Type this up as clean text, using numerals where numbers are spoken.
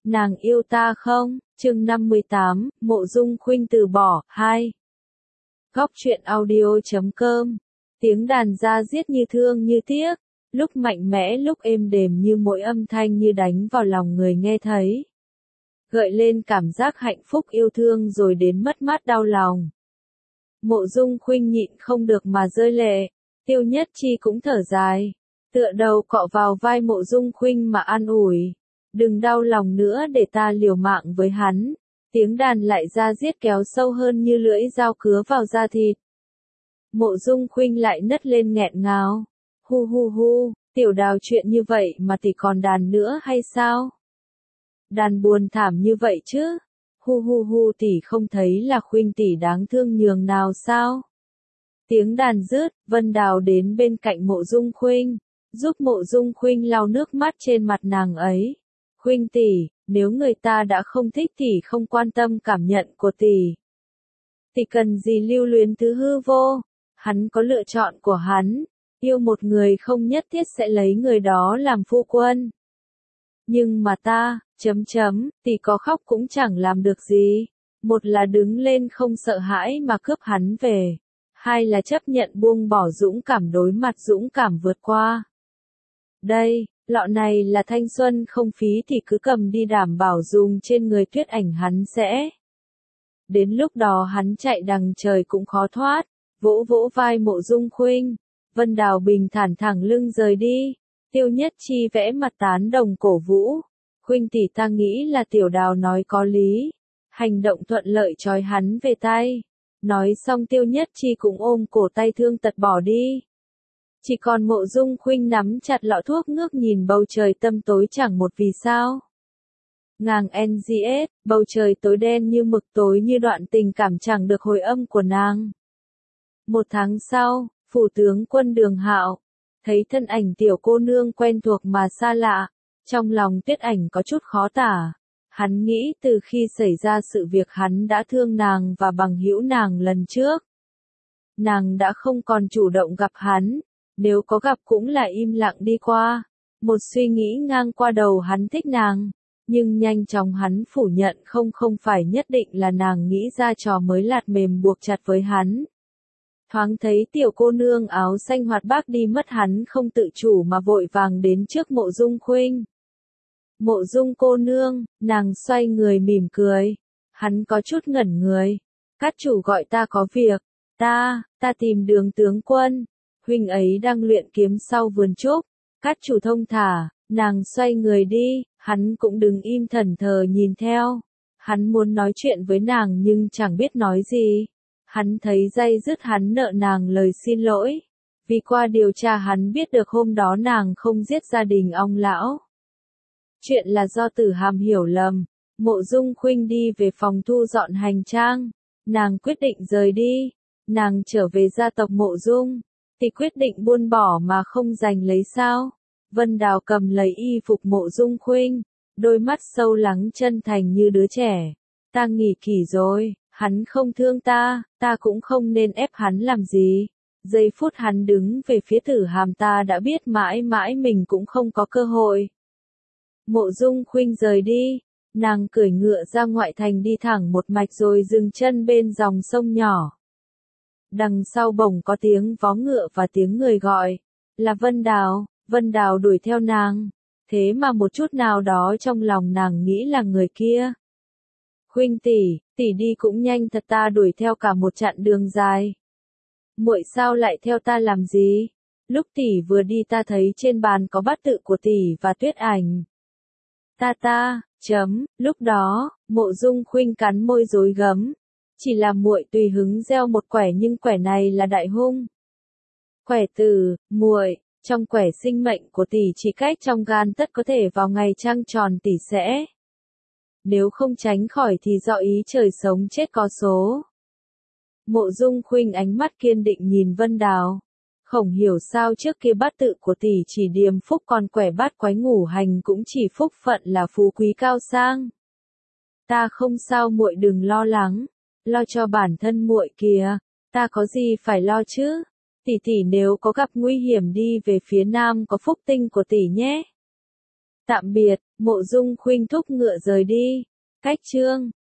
Nàng yêu ta không? Chương 58, Mộ Dung Khuynh từ bỏ, 2. Góc truyện audio.com. Tiếng đàn da diết như thương như tiếc, lúc mạnh mẽ lúc êm đềm như mỗi âm thanh như đánh vào lòng người nghe thấy. Gợi lên cảm giác hạnh phúc yêu thương rồi đến mất mát đau lòng. Mộ Dung Khuynh nhịn không được mà rơi lệ, Tiêu Nhất Chi cũng thở dài, tựa đầu cọ vào vai Mộ Dung Khuynh mà an ủi. Đừng đau lòng nữa để ta liều mạng với hắn. Tiếng đàn lại da diết kéo sâu hơn như lưỡi dao cứa vào da thịt. Mộ Dung Khuynh lại nấc lên nghẹn ngào. Hu hu hu, tiểu đào chuyện như vậy mà tỷ còn đàn nữa hay sao? Đàn buồn thảm như vậy chứ? Hu hu hu, tỷ không thấy là Khuynh tỷ đáng thương nhường nào sao? Tiếng đàn dứt, Vân Đào đến bên cạnh Mộ Dung Khuynh, giúp Mộ Dung Khuynh lau nước mắt trên mặt nàng ấy. Khuynh tỷ, nếu người ta đã không thích tỷ không quan tâm cảm nhận của tỷ cần gì lưu luyến thứ hư vô? Hắn có lựa chọn của hắn, yêu một người không nhất thiết sẽ lấy người đó làm phu quân. Nhưng mà ta, tỷ có khóc cũng chẳng làm được gì. Một là đứng lên không sợ hãi mà cướp hắn về. Hai là chấp nhận buông bỏ dũng cảm đối mặt dũng cảm vượt qua. Đây, lọ này là thanh xuân không phí thì cứ cầm đi đảm bảo dùng trên người Tuyết Ảnh hắn sẽ. Đến lúc đó hắn chạy đằng trời cũng khó thoát, vỗ vỗ vai Mộ Dung Khuynh. Vân Đào bình thản thẳng lưng rời đi. Tiêu Nhất Chi vẽ mặt tán đồng cổ vũ. Khuynh tỷ, ta nghĩ là tiểu Đào nói có lý. Hành động thuận lợi trói hắn về tay. Nói xong Tiêu Nhất Chi cũng ôm cổ tay thương tật bỏ đi. Chỉ còn Mộ Dung Khuynh nắm chặt lọ thuốc ngước nhìn bầu trời tăm tối chẳng một vì sao. Ngang NGS, bầu trời tối đen như mực, tối như đoạn tình cảm chẳng được hồi âm của nàng. Một tháng sau, phủ tướng quân Đường Hạo thấy thân ảnh tiểu cô nương quen thuộc mà xa lạ, trong lòng Tuyết Ảnh có chút khó tả. Hắn nghĩ từ khi xảy ra sự việc hắn đã thương nàng và bằng hữu nàng lần trước. Nàng đã không còn chủ động gặp hắn, nếu có gặp cũng là im lặng đi qua. Một suy nghĩ ngang qua đầu hắn thích nàng, nhưng nhanh chóng hắn phủ nhận không phải nhất định là nàng nghĩ ra trò mới lạt mềm buộc chặt với hắn. Thoáng thấy tiểu cô nương áo xanh hoạt bát đi mất hắn không tự chủ mà vội vàng đến trước Mộ Dung Khuynh. Mộ Dung cô nương, nàng xoay người mỉm cười. Hắn có chút ngẩn người. Cát chủ gọi ta có việc. Ta tìm Đường tướng quân. Huynh ấy đang luyện kiếm sau vườn trúc. Cát chủ thông thả, nàng xoay người đi, hắn cũng đứng im thẫn thờ nhìn theo. Hắn muốn nói chuyện với nàng nhưng chẳng biết nói gì. Hắn thấy day dứt hắn nợ nàng lời xin lỗi. Vì qua điều tra hắn biết được hôm đó nàng không giết gia đình ông lão. Chuyện là do Tử Hàm hiểu lầm. Mộ Dung Khuynh đi về phòng thu dọn hành trang. Nàng quyết định rời đi. Nàng trở về gia tộc Mộ Dung. Thì quyết định buông bỏ mà không giành lấy sao? Vân Đào cầm lấy y phục Mộ Dung Khuynh, đôi mắt sâu lắng chân thành như đứa trẻ. Ta nghỉ kỳ rồi, hắn không thương ta cũng không nên ép hắn làm gì. Giây phút hắn đứng về phía Tử Hàm ta đã biết mãi mãi mình cũng không có cơ hội. Mộ Dung Khuynh rời đi, nàng cưỡi ngựa ra ngoại thành đi thẳng một mạch rồi dừng chân bên dòng sông nhỏ. Đằng sau bỗng có tiếng vó ngựa và tiếng người gọi, là Vân Đào. Vân Đào đuổi theo nàng, thế mà một chút nào đó trong lòng nàng nghĩ là người kia. Khuynh tỷ đi cũng nhanh thật, ta đuổi theo cả một chặng đường dài. Muội sao lại theo ta làm gì? Lúc tỷ vừa đi ta thấy trên bàn có bát tự của tỷ và Tuyết Ảnh. Lúc đó, Mộ Dung Khuynh cắn môi rối gấm. Chỉ là muội tùy hứng gieo một quẻ nhưng quẻ này là đại hung. Quẻ từ, muội, trong quẻ sinh mệnh của tỷ chỉ cách trong gan tất có thể vào ngày trăng tròn tỷ sẽ. Nếu không tránh khỏi thì do ý trời sống chết có số. Mộ Dung Khuynh ánh mắt kiên định nhìn Vân Đào. Không hiểu sao trước kia bát tự của tỷ chỉ điềm phúc còn quẻ bát quái ngũ hành cũng chỉ phúc phận là phú quý cao sang. Ta không sao muội đừng lo lắng, lo cho bản thân muội kìa, ta có gì phải lo chứ? Tỷ nếu có gặp nguy hiểm đi về phía nam có phúc tinh của tỷ nhé. Tạm biệt, Mộ Dung Khuynh thúc ngựa rời đi. Cách chương